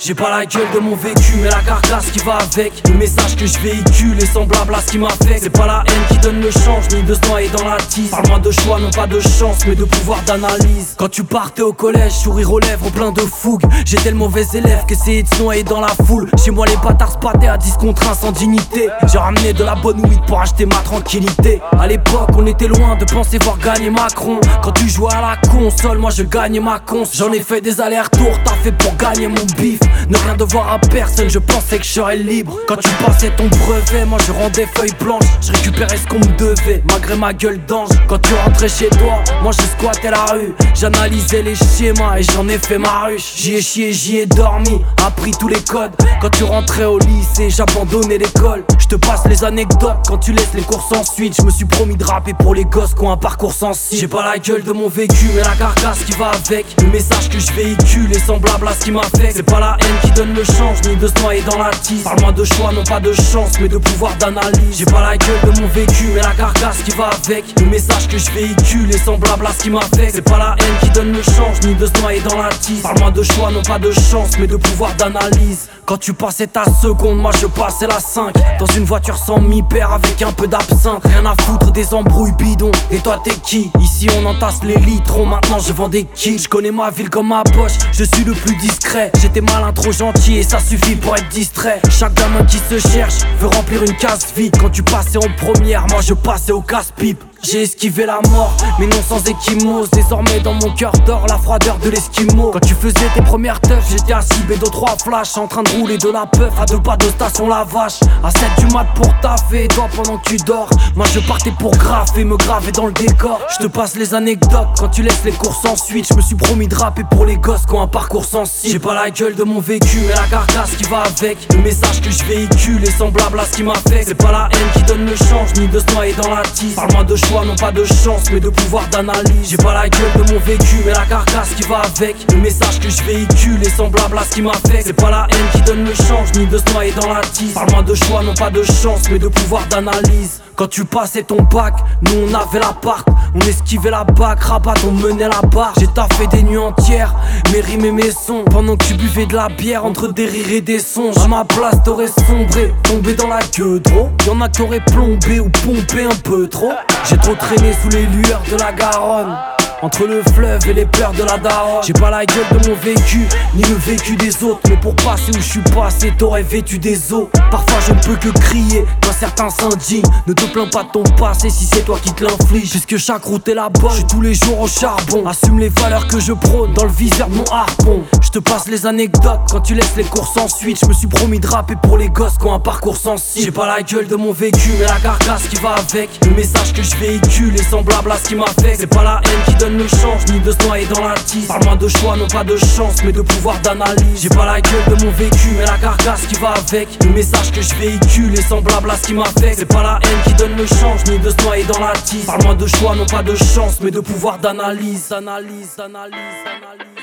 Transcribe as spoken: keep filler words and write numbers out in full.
J'ai pas la gueule de mon vécu, mais la carcasse qui va avec. Le message que je véhicule est semblable à ce qui m'affecte. C'est pas la haine qui donne le change, ni de se noyer dans la tise. Parle-moi de choix, non pas de chance, mais de pouvoir d'analyse. Quand tu partais au collège, sourire aux lèvres, plein de fougue. J'étais le mauvais élève, qu'essayer de se noyer dans la foule. Chez moi les bâtards se battaient à dix contre un sans dignité. J'ai ramené de la bonne weed pour acheter ma tranquillité. À l'époque on était loin de penser voir gagner Macron. Quand tu jouais à la console, moi je gagnais ma cons. J'en ai fait des allers-retours, t'as fait pour gagner mon bif. Ne rien devoir à personne, je pensais que je serais libre. Quand tu passais ton brevet, moi je rendais feuille blanche. Je récupérais ce qu'on me devait, malgré ma gueule d'ange. Quand tu rentrais chez toi, moi je squattais la rue. J'analysais les schémas et j'en ai fait ma ruche. J'y ai chié, j'y ai dormi, appris tous les codes. Quand tu rentrais au lycée, j'abandonnais l'école. Je te passe les anecdotes quand tu laisses les cours sans suite. Je me suis promis de rapper pour les gosses qui ont un parcours sensible. J'ai pas la gueule de mon vécu, mais la carcasse qui va avec. Le message que je véhicule est semblable à ce qui m'affecte. C'est pas la haine qui donne le change, ni de se noyer dans la tise. Parle-moi de choix, non pas de chance, mais de pouvoir d'analyse. J'ai pas la gueule de mon vécu, mais la carcasse qui va avec. Le message que je véhicule est semblable à ce qui m'affecte. C'est pas la haine qui donne le change, ni de se noyer dans la tise. Parle-moi de choix, non pas de chance, mais de pouvoir d'analyse. Quand tu passais ta seconde, moi je passais la cinq. Dans une voiture sans mi-père avec un peu d'absinthe. Rien à foutre des embrouilles bidons. Et toi t'es qui? Ici on entasse les litrons, maintenant je vends des kills. Je connais ma ville comme ma poche, je suis le plus discret. J'étais malin, trop gentil et ça suffit pour être distrait. Chaque gamin qui se cherche veut remplir une case vide. Quand tu passais en première, moi je passais au casse-pipe. J'ai esquivé la mort, mais non sans échymose. Désormais dans mon cœur dort la froideur de l'esquimau. Quand tu faisais tes premières teufs, j'étais assis bédo trois flash, en train de rouler de la peuf à deux pas de station la vache. À sept du mat pour taffer, toi pendant que tu dors. Moi je partais pour graffer, me graver dans le décor. Je te passe les anecdotes quand tu laisses les cours sans suite. Je me suis promis de rapper pour les gosses qui ont un parcours sensible. J'ai pas la gueule de mon vécu, mais la carcasse qui va avec. Le message que je véhicule est semblable à ce qui m'affecte. C'est pas la haine qui donne le change, ni de se noyer dans la tise. Parle-moi de choix, non pas de chance, mais de pouvoir d'analyse. J'ai pas la gueule de mon vécu, mais la carcasse qui va avec. Le message que je véhicule est semblable à ce qui m'affecte. C'est pas la haine qui donne le change, ni de se noyer dans la tise. Parle-moi de choix, non pas de chance, mais de pouvoir d'analyse. Quand tu passais ton bac, nous on avait l'appart. On esquivait la bac, rabat, on menait la barre. J'ai taffé des nuits entières, mes rimes et mes sons. Pendant que tu buvais de la bière entre des rires et des songes. À ma place t'aurais sombré, tombé dans la queue trop. Y'en a qui auraient plombé ou pompé un peu trop. J'ai trop traîné sous les lueurs de la Garonne, entre le fleuve et les pleurs de la daronne. J'ai pas la gueule de mon vécu, ni le vécu des autres. Mais pour passer où je suis passé, t'aurais vêtu des os. Parfois je ne peux que crier quand certains s'indignent. Ne te plains pas de ton passé si c'est toi qui te l'inflige. Puisque chaque route est la bonne, je suis tous les jours au charbon. Assume les valeurs que je prône dans le viseur de mon harpon. Je te passe les anecdotes quand tu laisses les cours sans suite. Je me suis promis de rapper pour les gosses qui ont un parcours sensible. J'ai pas la gueule de mon vécu, mais la carcasse qui va avec. Le message que je véhicule est semblable à ce qui m'affecte. C'est pas la haine qui donne le change, ni de se noyer dans la tise. Parle-moi de choix, non pas de chance, mais de pouvoir d'analyse. J'ai pas la gueule de mon vécu, mais la carcasse qui va avec. Le message que je véhicule est semblable à ce qui m'affecte. C'est pas la haine qui donne le change, ni de se noyer dans la tise. Parle-moi de choix, non pas de chance, mais de pouvoir d'analyse. Analyse, analyse, analyse.